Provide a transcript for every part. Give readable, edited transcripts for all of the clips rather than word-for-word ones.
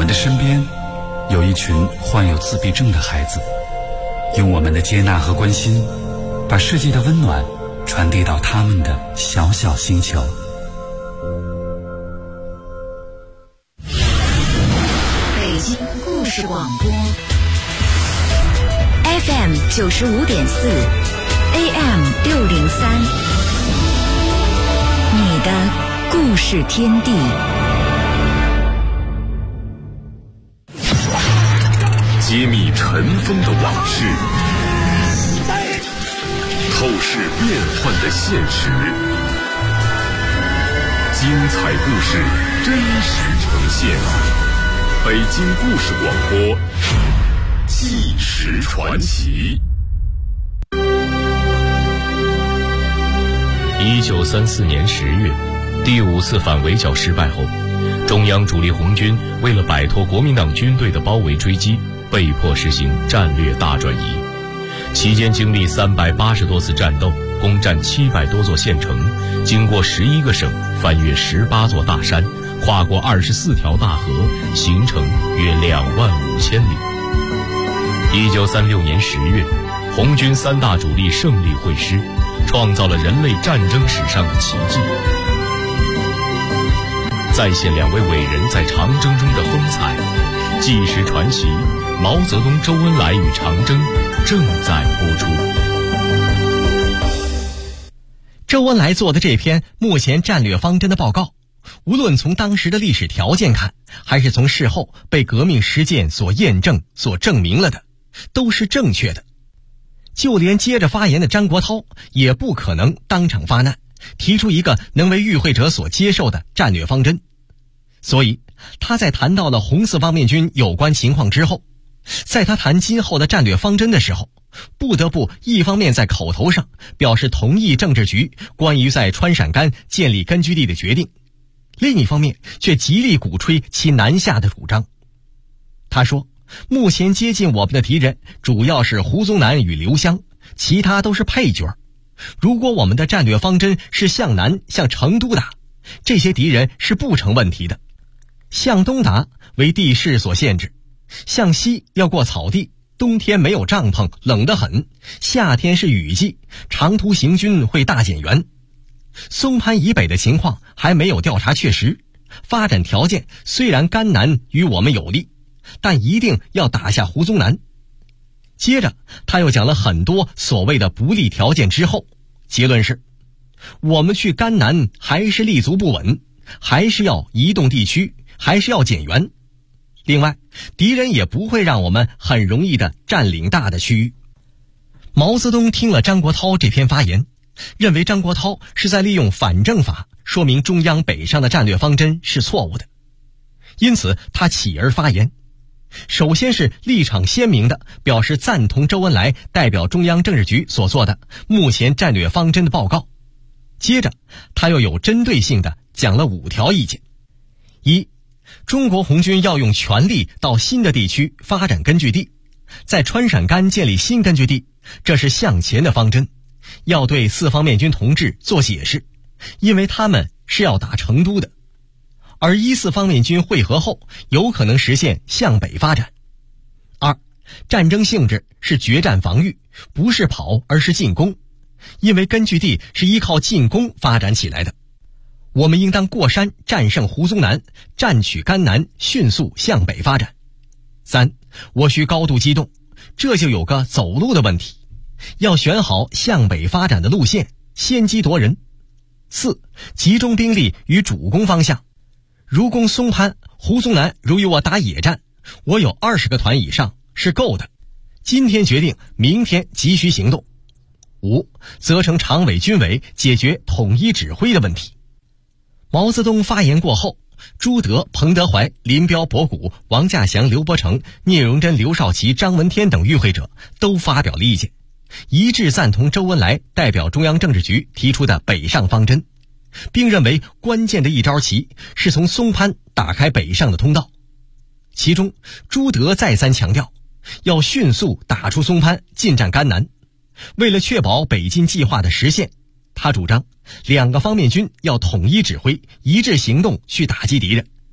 的身边有一群患有自闭症的孩子，用我们的接纳和关心，把世界的温暖传递到他们的小小星球。 北京故事广播 FM 95.4 AM 603，你的故事天地。 揭秘尘封的往事，透视变幻的现实，精彩故事真实呈现。北京故事广播，纪实传奇。 1934年10月，第5次反围剿失败后，中央主力红军为了摆脱国民党军队的包围追击，被迫实行战略大转移。期间经历380多次战斗，攻占700多座县城，经过11个省，翻越18座大山，跨过24条大河，行程约25000里。1936年10月，红军3大主力胜利会师，创造了人类战争史上的奇迹。再现2位伟人在长征中的风采，纪实传奇毛泽东、周恩来与长征正在播出。 周恩来做的这篇目前战略方针的报告，无论从当时的历史条件看，还是从事后被革命实践所验证、所证明了的，都是正确的。就连接着发言的张国焘也不可能当场发难，提出一个能为与会者所接受的战略方针。所以他在谈到了红四方面军有关情况之后，在他谈今后的战略方针的时候，不得不一方面在口头上表示同意政治局关于在川陕甘建立根据地的决定，另一方面却极力鼓吹其南下的主张。他说，目前接近我们的敌人主要是胡宗南与刘湘，其他都是配角。如果我们的战略方针是向南向成都打，这些敌人是不成问题的。向东打为地势所限制，向西要过草地，冬天没有帐篷，冷得很，夏天是雨季，长途行军会大减员。松潘以北的情况还没有调查确实，发展条件虽然甘南与我们有利，但一定要打下胡宗南。接着他又讲了很多所谓的不利条件之后，结论是我们去甘南还是立足不稳，还是要移动地区，还是要减员。另外，敌人也不会让我们很容易地占领大的区域。毛泽东听了张国焘这篇发言，认为张国焘是在利用反证法说明中央北上的战略方针是错误的，因此他起而发言。首先是立场鲜明地表示赞同周恩来代表中央政治局所做的目前战略方针的报告。接着他又有针对性地讲了5条意见。一，中国红军要用全力到新的地区发展根据地，在川陕甘建立新根据地，这是向前的方针，要对四方面军同志做解释，因为他们是要打成都的。而一四方面军会合后，有可能实现向北发展。2，战争性质是决战防御，不是跑而是进攻，因为根据地是依靠进攻发展起来的。我们应当过山战胜胡宗南，占取甘南，迅速向北发展。3，我需高度机动，这就有个走路的问题，要选好向北发展的路线，先机夺人。4，集中兵力于主攻方向，如攻松潘，胡宗南如与我打野战，我有20个团以上是够的，今天决定，明天急需行动。5，责成常委军委解决统一指挥的问题。毛泽东发言过后，朱德、彭德怀、林彪、博古、王稼祥、刘伯承、聂荣臻、刘少奇、张闻天等与会者都发表了意见，一致赞同周恩来代表中央政治局提出的北上方针，并认为关键的一招棋是从松潘打开北上的通道。其中朱德再三强调要迅速打出松潘，进占甘南。为了确保北进计划的实现，他主张2个方面军要统一指挥，一致行动去打击敌人，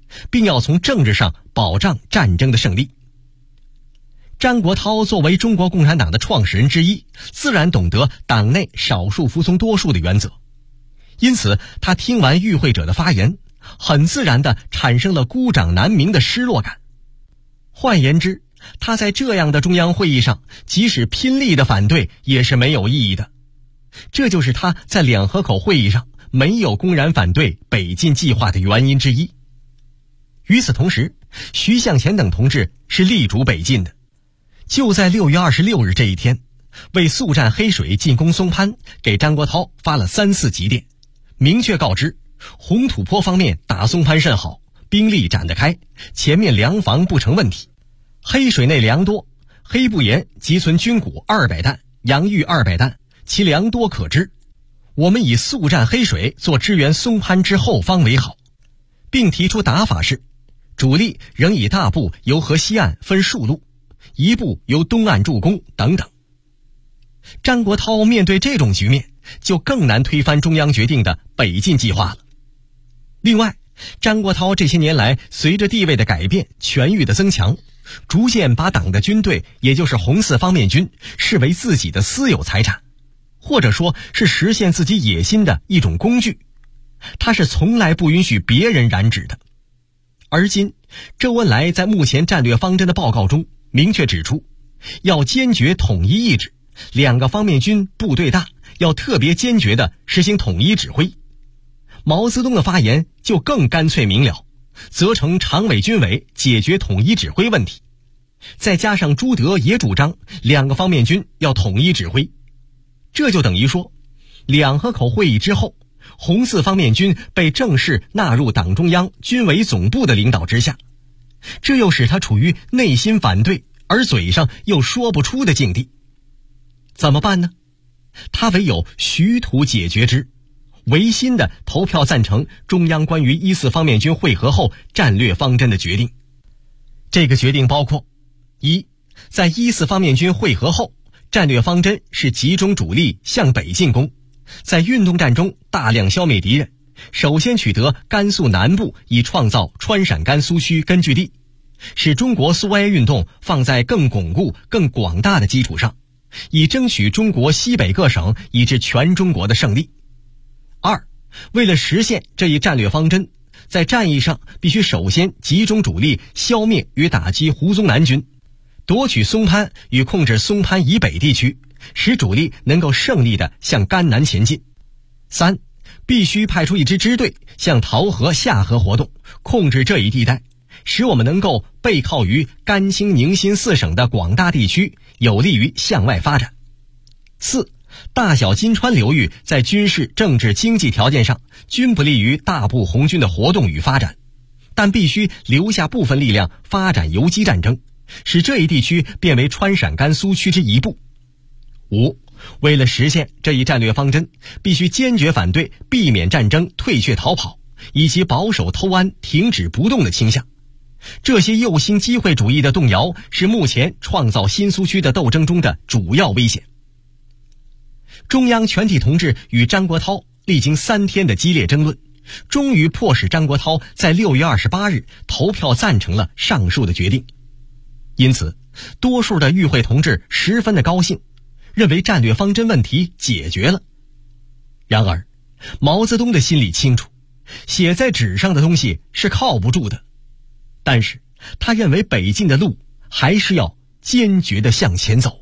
并要从政治上保障战争的胜利。张国焘作为中国共产党的创始人之一，自然懂得党内少数服从多数的原则，因此他听完与会者的发言，很自然地产生了孤掌难鸣的失落感。换言之，他在这样的中央会议上，即使拼力的反对也是没有意义的。这就是他在两河口会议上没有公然反对北进计划的原因之一。与此同时，徐向前等同志是力主北进的。就在6月26日这一天，为速战黑水进攻松潘，给张国焘发了3次急电，明确告知红土坡方面打松潘甚好，兵力展得开，前面粮房不成问题。黑水内粮多，黑布岩积存军鼓200担，洋芋200担，其粮多可知。我们以速战黑水做支援松潘之后方为好，并提出打法是：主力仍以大部由河西岸分数路，一部由东岸助攻等等。张国焘面对这种局面，就更难推翻中央决定的北进计划了。另外，张国焘这些年来随着地位的改变、权域的增强，逐渐把党的军队，也就是红四方面军，视为自己的私有财产，或者说是实现自己野心的一种工具。他是从来不允许别人染指的。而今，周恩来在目前战略方针的报告中明确指出，要坚决统一意志，2个方面军部队大，要特别坚决地实行统一指挥。毛泽东的发言就更干脆明了，责成常委军委解决统一指挥问题。再加上朱德也主张2个方面军要统一指挥，这就等于说，两河口会议之后，红四方面军被正式纳入党中央军委总部的领导之下，这又使他处于内心反对而嘴上又说不出的境地。怎么办呢？他唯有徐图解决之，违心的投票赞成中央关于14方面军会合后战略方针的决定。这个决定包括：一，在14方面军会合后，战略方针是集中主力向北进攻，在运动战中大量消灭敌人，首先取得甘肃南部，以创造川陕甘苏区根据地，使中国苏维埃运动放在更巩固、更广大的基础上，以争取中国西北各省以至全中国的胜利。二，为了实现这一战略方针，在战役上必须首先集中主力消灭与打击胡宗南军，夺取松潘与控制松潘以北地区，使主力能够胜利地向甘南前进。三，必须派出一支支队向桃河、下河活动，控制这一地带，使我们能够背靠于甘青宁新4省的广大地区，有利于向外发展。四，大小金川流域在军事、政治、经济条件上均不利于大部红军的活动与发展，但必须留下部分力量发展游击战争，使这一地区变为川陕甘苏区之一部。五，为了实现这一战略方针，必须坚决反对避免战争、退却逃跑，以及保守偷安、停止不动的倾向。这些右倾机会主义的动摇，是目前创造新苏区的斗争中的主要危险。中央全体同志与张国焘历经3天的激烈争论，终于迫使张国焘在6月28日投票赞成了上述的决定。因此，多数的与会同志十分的高兴，认为战略方针问题解决了。然而，毛泽东的心里清楚，写在纸上的东西是靠不住的，但是他认为北进的路还是要坚决地向前走。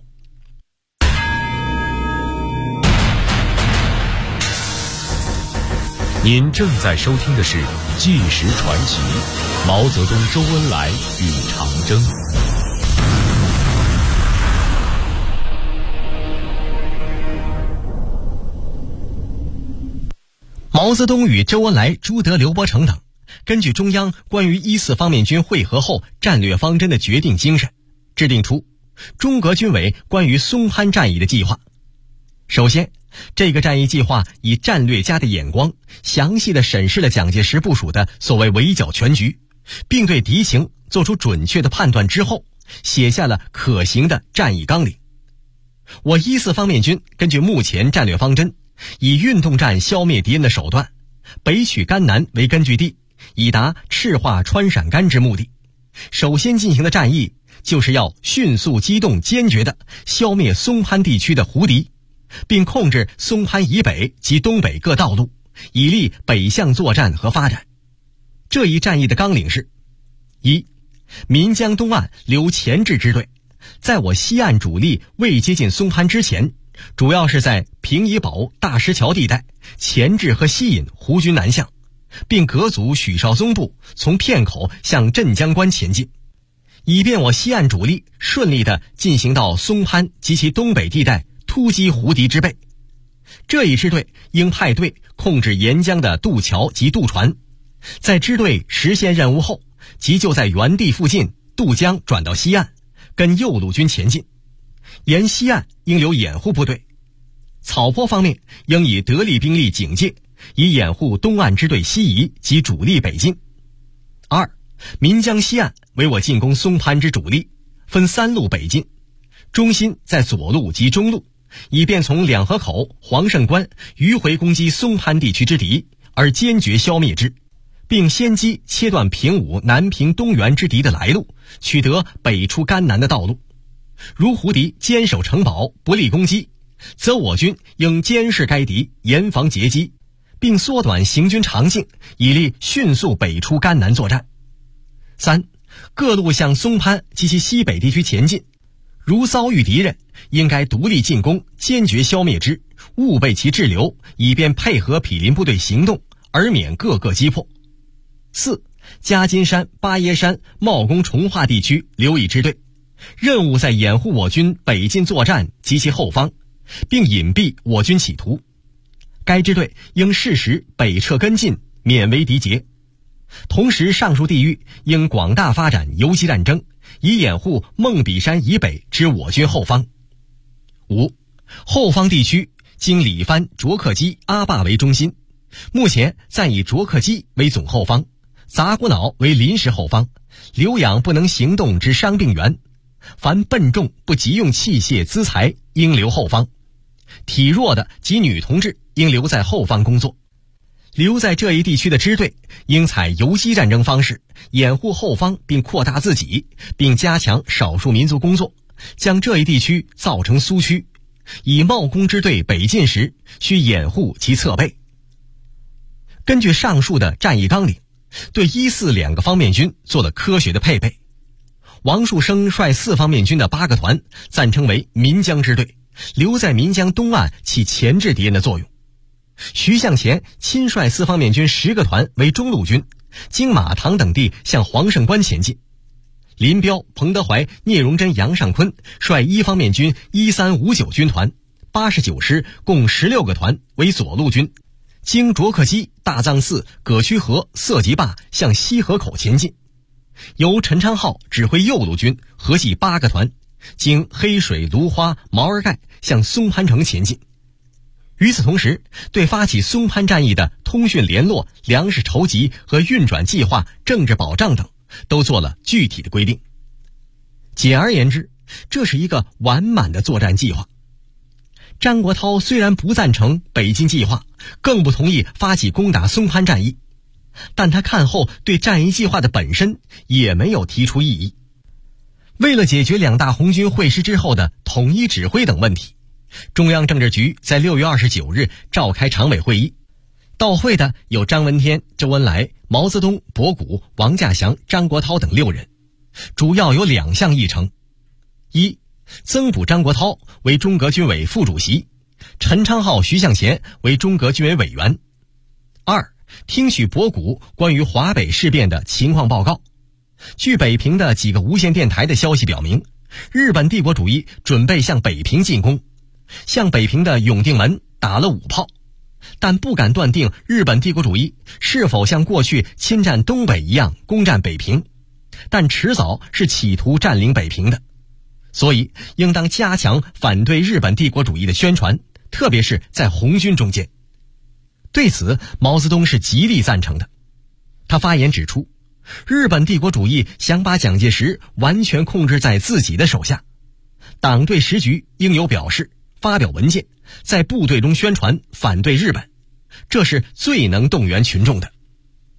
您正在收听的是《纪实传奇》，毛泽东、周恩来与长征。 毛泽东与周恩来、朱德、刘伯承等，根据中央关于14方面军会合后战略方针的决定精神，制定出中革军委关于松潘战役的计划。首先，这个战役计划以战略家的眼光，详细地审视了蒋介石部署的所谓围剿全局，并对敌情做出准确的判断之后，写下了可行的战役纲领。我14方面军根据目前战略方针，以运动战消灭敌人的手段，北取甘南为根据地， 以达赤化川陕甘之目的。首先进行的战役就是要迅速机动坚决地消灭松潘地区的胡敌，并控制松潘以北及东北各道路，以利北向作战和发展。这一战役的纲领是：一、岷江东岸留前置支队，在我西岸主力未接近松潘之前，主要是在平夷堡、大石桥地带钳制和吸引胡军南向，并革阻许绍宗部从片口向镇江关前进，以便我西岸主力顺利地进行到松潘及其东北地带突击胡敌之备。这一支队应派队控制沿江的渡桥及渡船，在支队实现任务后，即就在原地附近渡江转到西岸，跟右路军前进。沿西岸应留掩护部队，草坡方面应以得力兵力警戒，以掩护东岸支队西移及主力北进。二、岷江西岸为我进攻松潘之主力，分3路北进，中心在左路及中路，以便从两河口、黄胜关迂回攻击松潘地区之敌，而坚决消灭之，并先机切断平武、南平、东原之敌的来路，取得北出甘南的道路。如胡敌坚守城堡，不利攻击，则我军应监视该敌，严防截击，并缩短行军长径，以利迅速北出甘南作战。三、各路向松潘及其西北地区前进，如遭遇敌人，应该独立进攻，坚决消灭之，勿被其滞留，以便配合毗邻部队行动，而免各个击破。四、夹金山、巴耶山、茂公、崇化地区留一支队，任务在掩护我军北进作战及其后方，并隐蔽我军企图。该支队应适时北撤跟进，免为敌劫。同时，上述地域应广大发展游击战争，以掩护孟比山以北之我军后方。五、后方地区经里番、卓克基、阿坝为中心，目前暂以卓克基为总后方，杂骨脑为临时后方，留养不能行动之伤病员，凡笨重不急用器械资财，应留后方。体弱的及女同志应留在后方工作。留在这一地区的支队应采游击战争方式，掩护后方并扩大自己，并加强少数民族工作，将这一地区造成苏区。以茂公支队北进时，需掩护其侧背。根据上述的战役纲领，对1、4两个方面军做了科学的配备。王树声率4方面军的8个团暂称为岷江支队，留在岷江东岸起钳制敌人的作用。徐向前亲率4方面军10个团为中路军，经马塘等地向黄胜关前进。林彪、彭德怀、聂荣臻、杨尚昆率1方面军1359军团89师共16个团为左路军，经卓克基、大藏寺、葛区河、色集坝向西河口前进。由陈昌浩指挥右路军，合计8个团，经黑水、芦花、毛儿盖向松潘城前进。与此同时，对发起松潘战役的通讯联络、粮食筹集和运转计划、政治保障等都做了具体的规定。简而言之，这是一个完满的作战计划。张国焘虽然不赞成北进计划，更不同意发起攻打松潘战役，但他看后对战役计划的本身也没有提出异议。为了解决两大红军会师之后的统一指挥等问题，中央政治局在6月29日召开常委会议，到会的有张闻天、周恩来、毛泽东、博古、王稼祥、张国焘等6人，主要有2项议程：一、增补张国焘为中革军委副主席，陈昌浩、徐向前为中革军委委员；二、听取博古关于华北事变的情况报告。据北平的几个无线电台的消息表明，日本帝国主义准备向北平进攻，向北平的永定门打了5炮，但不敢断定日本帝国主义是否像过去侵占东北一样攻占北平，但迟早是企图占领北平的，所以应当加强反对日本帝国主义的宣传，特别是在红军中间。对此，毛泽东是极力赞成的。他发言指出，日本帝国主义想把蒋介石完全控制在自己的手下，党对时局应有表示，发表文件，在部队中宣传反对日本，这是最能动员群众的。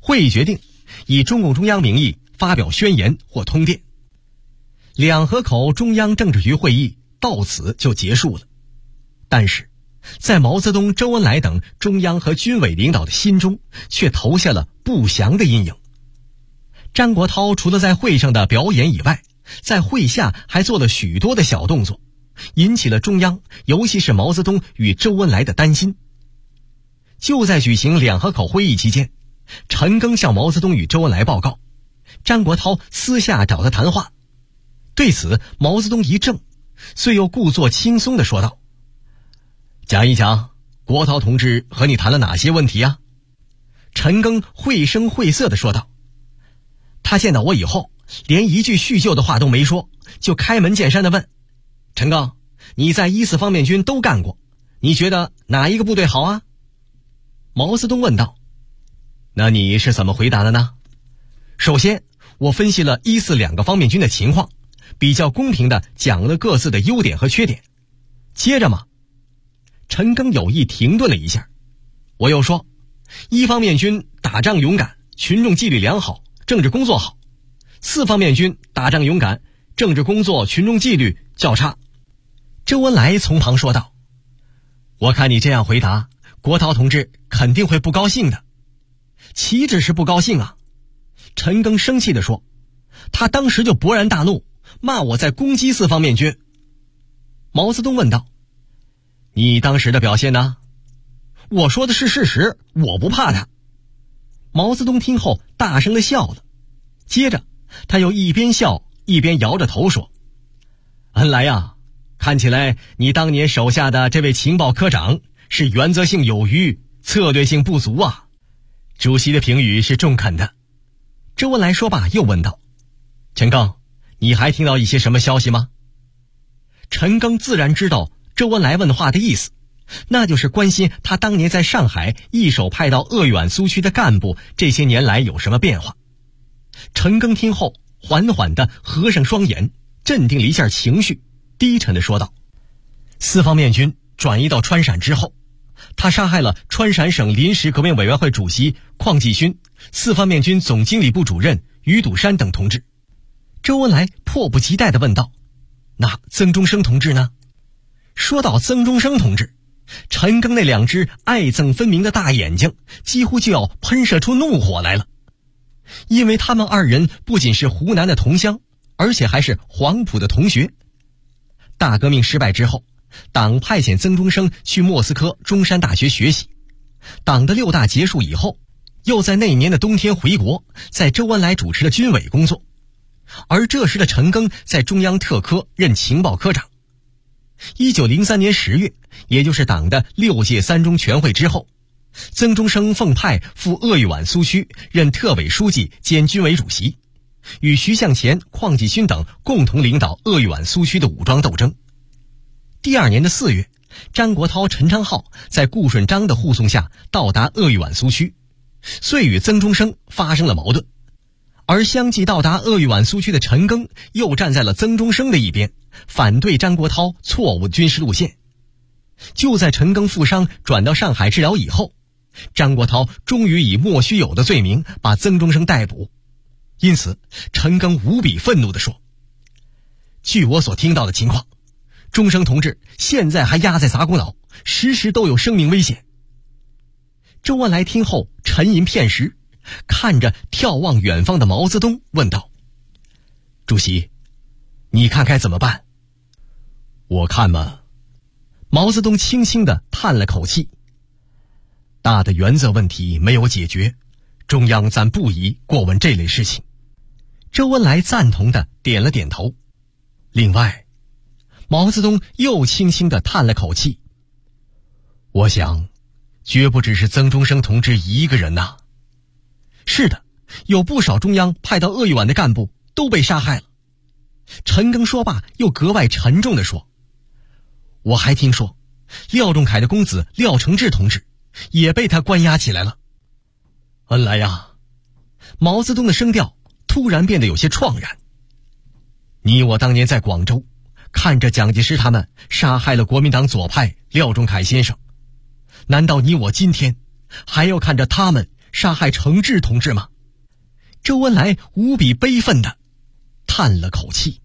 会议决定以中共中央名义发表宣言或通电。两河口中央政治局会议到此就结束了。但是在毛泽东、周恩来等中央和军委领导的心中却投下了不祥的阴影。张国焘除了在会上的表演以外，在会下还做了许多的小动作，引起了中央尤其是毛泽东与周恩来的担心。就在举行两河口会议期间，陈赓向毛泽东与周恩来报告，张国焘私下找他谈话。对此毛泽东一怔，遂又故作轻松地说道：讲一讲国焘同志和你谈了哪些问题啊？陈赓绘声绘色地说道：他见到我以后连一句叙旧的话都没说，就开门见山地问：陈赓，你在1、4方面军都干过，你觉得哪一个部队好啊？毛泽东问道：那你是怎么回答的呢？首先我分析了1、4两个方面军的情况，比较公平地讲了各自的优点和缺点。接着嘛，陈赓有意停顿了一下，我又说1方面军打仗勇敢，群众纪律良好，政治工作好；4方面军打仗勇敢，政治工作群众纪律较差。周恩来从旁说道：我看你这样回答，国焘同志肯定会不高兴的。岂止是不高兴啊！陈赓生气地说，他当时就勃然大怒，骂我在攻击4方面军。毛泽东问道：你当时的表现呢？我说的是事实，我不怕他。毛泽东听后大声地笑了，接着他又一边笑一边摇着头说：恩来呀，看起来你当年手下的这位情报科长是原则性有余，策略性不足啊。主席的评语是中肯的。周恩来说罢又问道：陈赓，你还听到一些什么消息吗？陈赓自然知道周恩来问话的意思，那就是关心他当年在上海一手派到鄂豫皖苏区的干部这些年来有什么变化。陈赓听后缓缓地合上双眼，镇定了一下情绪，低沉地说道：4方面军转移到川陕之后，他杀害了川陕省临时革命委员会主席邝继勋、4方面军总经理部主任于笃山等同志。周恩来迫不及待地问道：那曾中生同志呢？说到曾中生同志，陈赓那2只爱憎分明的大眼睛几乎就要喷射出怒火来了。因为他们2人不仅是湖南的同乡，而且还是黄埔的同学。大革命失败之后，党派遣曾中生去莫斯科中山大学学习，党的6大结束以后，又在那年的冬天回国，在周恩来主持的军委工作。而这时的陈赓在中央特科任情报科长。1903年10月，也就是党的6届3中全会之后，曾中生奉派赴鄂豫皖苏区任特委书记兼军委主席，与徐向前、邝继勋等共同领导鄂豫皖苏区的武装斗争。第2年的4月，张国焘、陈昌浩在顾顺章的护送下到达鄂豫皖苏区，遂与曾中生发生了矛盾。而相继到达鄂豫皖苏区的陈赓又站在了曾中生的一边，反对张国焘错误的军事路线。就在陈赓负伤转到上海治疗以后，张国焘终于以莫须有的罪名把曾中生逮捕。因此陈赓无比愤怒地说：据我所听到的情况，中生同志现在还压在杂谷岛，时时都有生命危险。周恩来听后沉吟片时，看着眺望远方的毛泽东问道：主席，你看该怎么办？我看嘛，毛泽东轻轻地叹了口气，大的原则问题没有解决，中央暂不宜过问这类事情。周恩来赞同地点了点头。另外，毛泽东又轻轻地叹了口气，我想绝不只是曾中生同志一个人呐。是的，有不少中央派到鄂豫皖的干部都被杀害了。陈赓说罢又格外沉重地说：我还听说廖仲恺的公子廖承志同志也被他关押起来了。恩来呀，毛泽东的声调突然变得有些怆然。你我当年在广州看着蒋介石他们杀害了国民党左派廖仲恺先生，难道你我今天还要看着他们杀害程志同志吗？周恩来无比悲愤地叹了口气。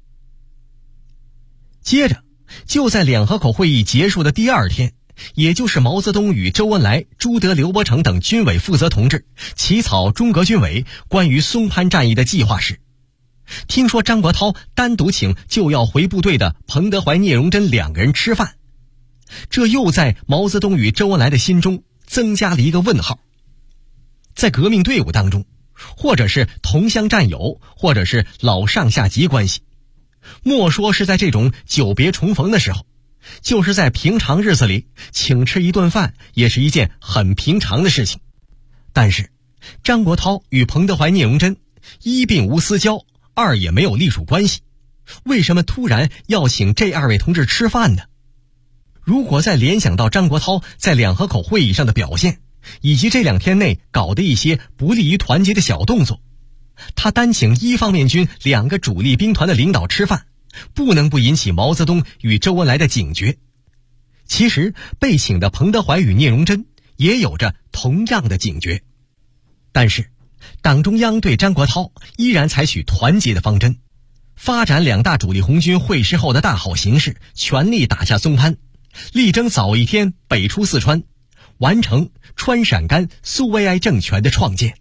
接着，就在两河口会议结束的第二天，也就是毛泽东与周恩来、朱德、刘伯承等军委负责同志起草中革军委关于松潘战役的计划时，听说张国焘单独请就要回部队的彭德怀、聂荣臻2个人吃饭，这又在毛泽东与周恩来的心中增加了一个问号。在革命队伍当中，或者是同乡战友，或者是老上下级关系，莫说是在这种久别重逢的时候，就是在平常日子里请吃一顿饭也是一件很平常的事情。但是张国焘与彭德怀、聂荣臻一并无私交，二也没有隶属关系，为什么突然要请这2位同志吃饭呢？如果再联想到张国焘在两河口会议上的表现，以及这2天内搞的一些不利于团结的小动作，他单请一方面军2个主力兵团的领导吃饭，不能不引起毛泽东与周恩来的警觉。其实被请的彭德怀与聂荣臻也有着同样的警觉，但是党中央对张国焘依然采取团结的方针，发展2大主力红军会师后的大好形势，全力打下松潘，力争早一天北出四川，完成川陕甘苏维埃政权的创建。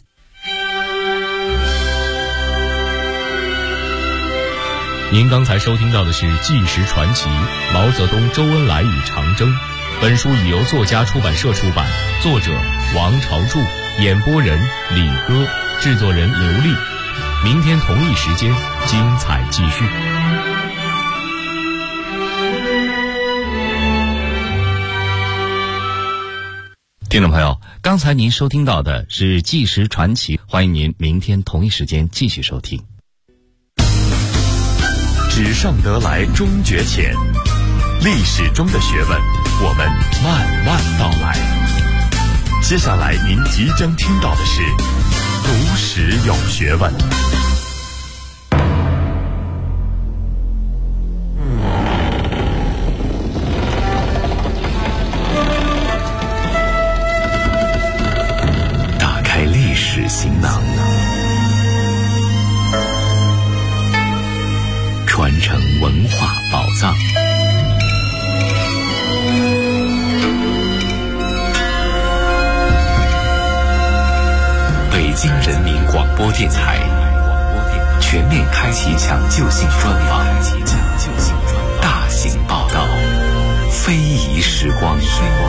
您刚才收听到的是《纪实传奇：毛泽东、周恩来与长征》。本书已由作家出版社出版，作者王朝柱，演播人李歌，制作人刘丽。明天同一时间，精彩继续。 听众朋友，刚才您收听到的是《纪实传奇》，欢迎您明天同一时间继续收听。 纸上得来终觉浅，历史中的学问，我们慢慢道来。接下来您即将听到的是读史有学问。打开历史行囊，传承文化宝藏。北京人民广播电台全面开启抢救性专访，大型报道，非遗时光。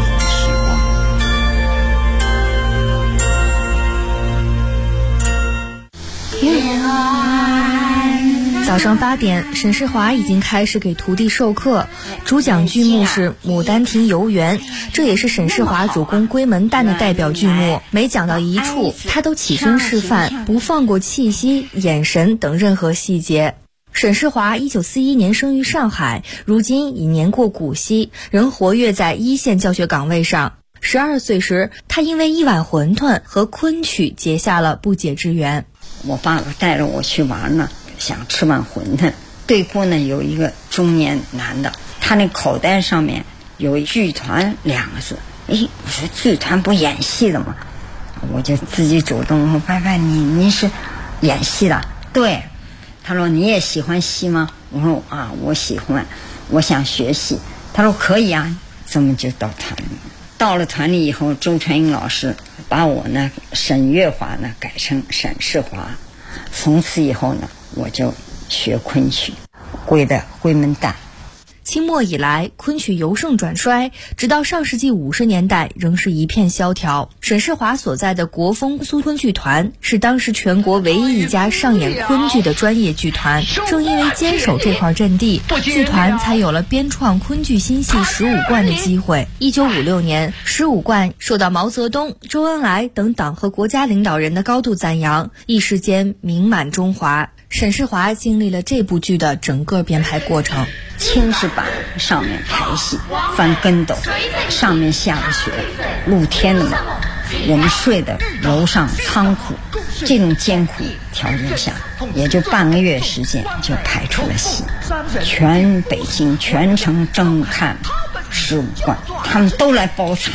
早上8点，沈世华已经开始给徒弟授课，主讲剧目是《牡丹亭游园》，这也是沈世华主攻闺门旦的代表剧目。每讲到一处，他都起身示范，不放过气息、眼神等任何细节。沈世华1941年生于上海，如今已年过古稀，仍活跃在一线教学岗位上。12岁时，他因为一碗馄饨和昆曲结下了不解之缘。 我爸爸带着我去玩呢，想吃碗馄饨。对过呢有一个中年男的，他那口袋上面有剧团2个字。我说剧团不演戏的吗？我就自己主动说：“伯伯，你是演戏的？”对。他说：“你也喜欢戏吗？”我说：“啊，我喜欢，我想学戏。”他说：“可以啊。”这么就到团里。到了团里以后，周传英老师把我呢沈月华呢改成沈世华。从此以后呢，我就学昆曲，归的闺门旦。 清末以来，昆曲由盛转衰，直到上世纪50年代仍是一片萧条。沈世华所在的国风苏昆剧团是当时全国唯一一家上演昆剧的专业剧团。正因为坚守这块阵地，剧团才有了编创昆剧新戏15贯的机会。1956年，15贯受到毛泽东、周恩来等党和国家领导人的高度赞扬，一时间名满中华。沈世华经历了这部剧的整个编排过程。 青石板上面排戏，翻跟斗，上面下着雪，露天的嘛。我们睡的楼上仓库，这种艰苦条件下，也就半个月时间就排出了戏。全北京全城争看15贯，他们都来包场。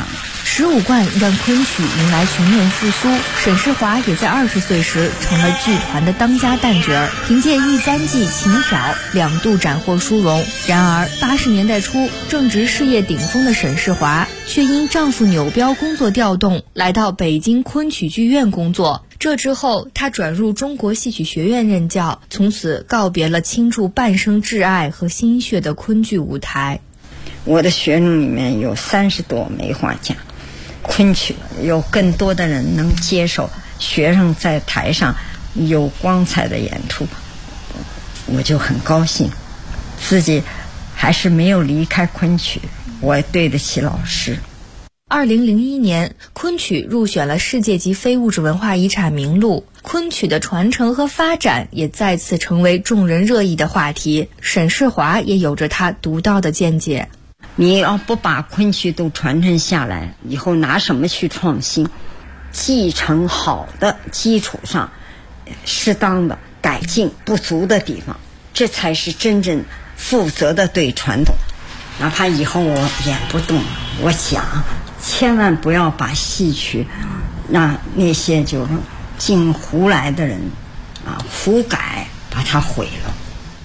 15贯让昆曲迎来全面复苏。沈世华也在20岁时成了剧团的当家旦角儿，凭借《玉簪记》《琴挑》2度斩获殊荣。然而80年代初，正值事业顶峰的沈世华却因丈夫扭标工作调动，来到北京昆曲剧院工作。这之后，他转入中国戏曲学院任教，从此告别了倾注半生挚爱和心血的昆剧舞台。 我的学生里面有30多梅花奖，昆曲有更多的人能接受，学生在台上有光彩的演出，我就很高兴。自己还是没有离开昆曲，我对得起老师。 2001年，昆曲入选了世界级非物质文化遗产名录，昆曲的传承和发展也再次成为众人热议的话题。沈世华也有着他独到的见解。 你要不把昆曲都传承下来，以后拿什么去创新？继承好的基础上，适当的改进不足的地方，这才是真正负责的对传统。哪怕以后我演不动，我想千万不要把戏曲让那些就是进胡来的人胡改把它毁了。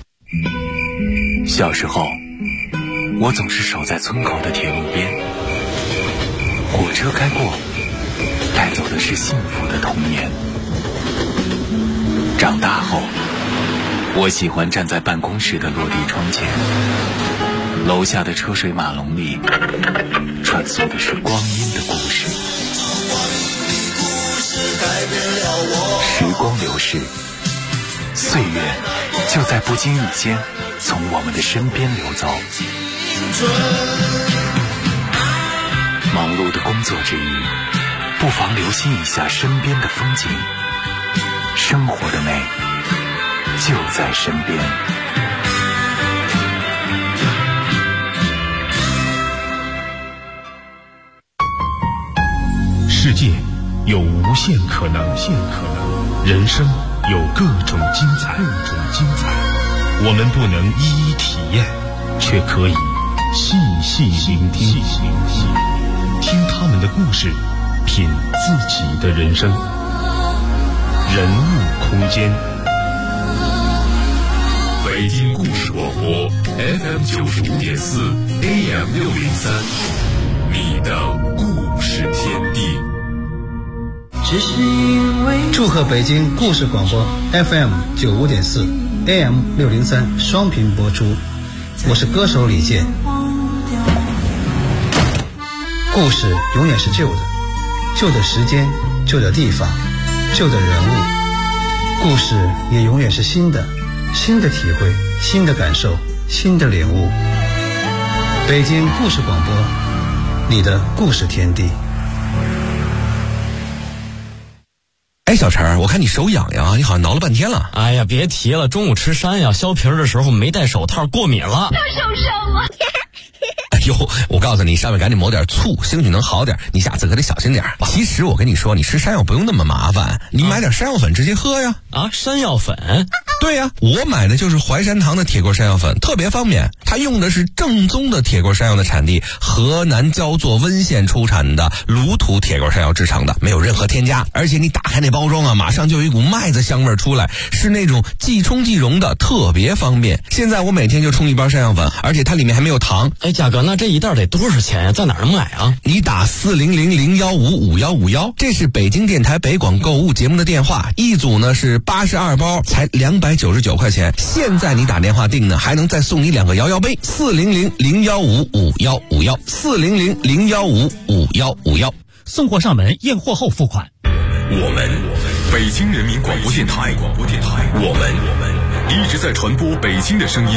小时候我总是守在村口的铁路边，火车开过，带走的是幸福的童年。长大后，我喜欢站在办公室的落地窗前，楼下的车水马龙里穿梭的是光阴的故事。时光流逝，岁月就在不经意间从我们的身边流走。忙碌的工作之余，不妨留心一下身边的风景，生活的美就在身边。 世界有无限可能，人生有各种精彩。我们不能一一体验，却可以细细聆听，听他们的故事，品自己的人生。人物空间，北京故事广播 FM 95.4 AM 603，你的故事天地。 祝贺北京故事广播 FM 95.4 AM 603双频播出，我是歌手李健。故事永远是旧的，旧的时间，旧的地方，旧的人物。故事也永远是新的，新的体会，新的感受，新的领悟。北京故事广播，你的故事天地。 哎，小陈，我看你手痒痒啊，你好像挠了半天了。 哎呀，别提了，中午吃山药削皮的时候没戴手套，过敏了。 他受伤了。 哎呦，我告诉你，上面赶紧抹点醋，兴许能好点。你下次可得小心点。其实我跟你说，你吃山药不用那么麻烦，你买点山药粉直接喝呀。 山药粉？ 对呀，我买的就是淮山堂的铁锅山药粉，特别方便。它用的是正宗的铁锅山药的产地河南焦作温县出产的卤土铁锅山药制成的，没有任何添加。而且你打开那包装啊，马上就有一股麦子香味出来，是那种即冲即溶的，特别方便。现在我每天就冲一包山药粉，而且它里面还没有糖。 哎，价格那这一袋得多少钱呀？在哪儿能买啊？ 你打400-015-5151，这是北京电台北广购物节目的电话，一组呢是82包，才299块钱。现在你打电话订呢，还能再送你2个摇摇杯。400-015-5151，400-015-5151， 送货上门，验货后付款。 我们北京人民广播电台，我们一直在传播北京的声音。